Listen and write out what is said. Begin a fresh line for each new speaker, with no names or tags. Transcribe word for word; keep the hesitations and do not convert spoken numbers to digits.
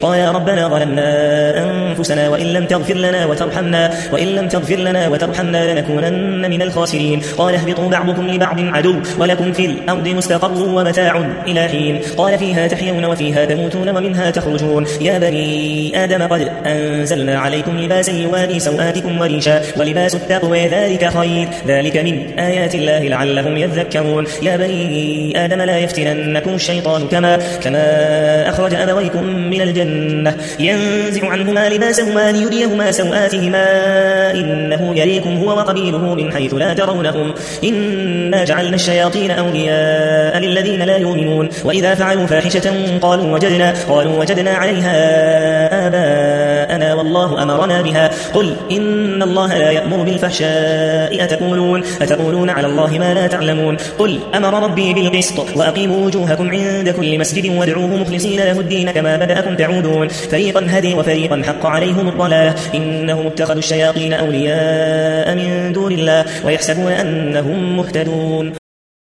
قال يا ربنا ظلمنا أنفسنا وإن لم تغفر لنا وترحمنا وإن لم تغفر لنا وترحمنا لنكونن من الخاسرين قال اهبطوا بعضكم لبعض عدو ولكم في الأرض مستقر ومتاع إلى حين قال فيها تحيون وفيها تموتون ومنها تخرجون يا بني آدم قد أنزلنا عليكم لباسا يواري سوآتكم وريشا ولباس التقوى ذلك خير ذلك من آيات الله لعلهم يذكرون يا بني آدم لا يفتننكم الشيطان كما كما أخرج أبويكم من الجنة ينزع عنهما لباسهما ليريهما سوآتهما إنه يريكم هو وقبيله من حيث لا ترونهم إنا جعلنا الشياطين أولياء للذين لا يؤمنون وإذا فعلوا فاحشة قالوا وجدنا قالوا وجدنا عليها آباءنا والله أمرنا بها قل إن الله لا يأمر بالفحشاء أتقولون أتقولون على الله ما لا تعلمون قل أمر ربي بالقسط وأقيموا وجوهكم عند كل مسجد وادعوه مخلصين له الدين كما بدأكم تعودون فريقا هدي وفريقا حق عليهم الضلالة إنهم اتخذوا الشياطين أولياء من دون الله ويحسبون أنهم مهتدون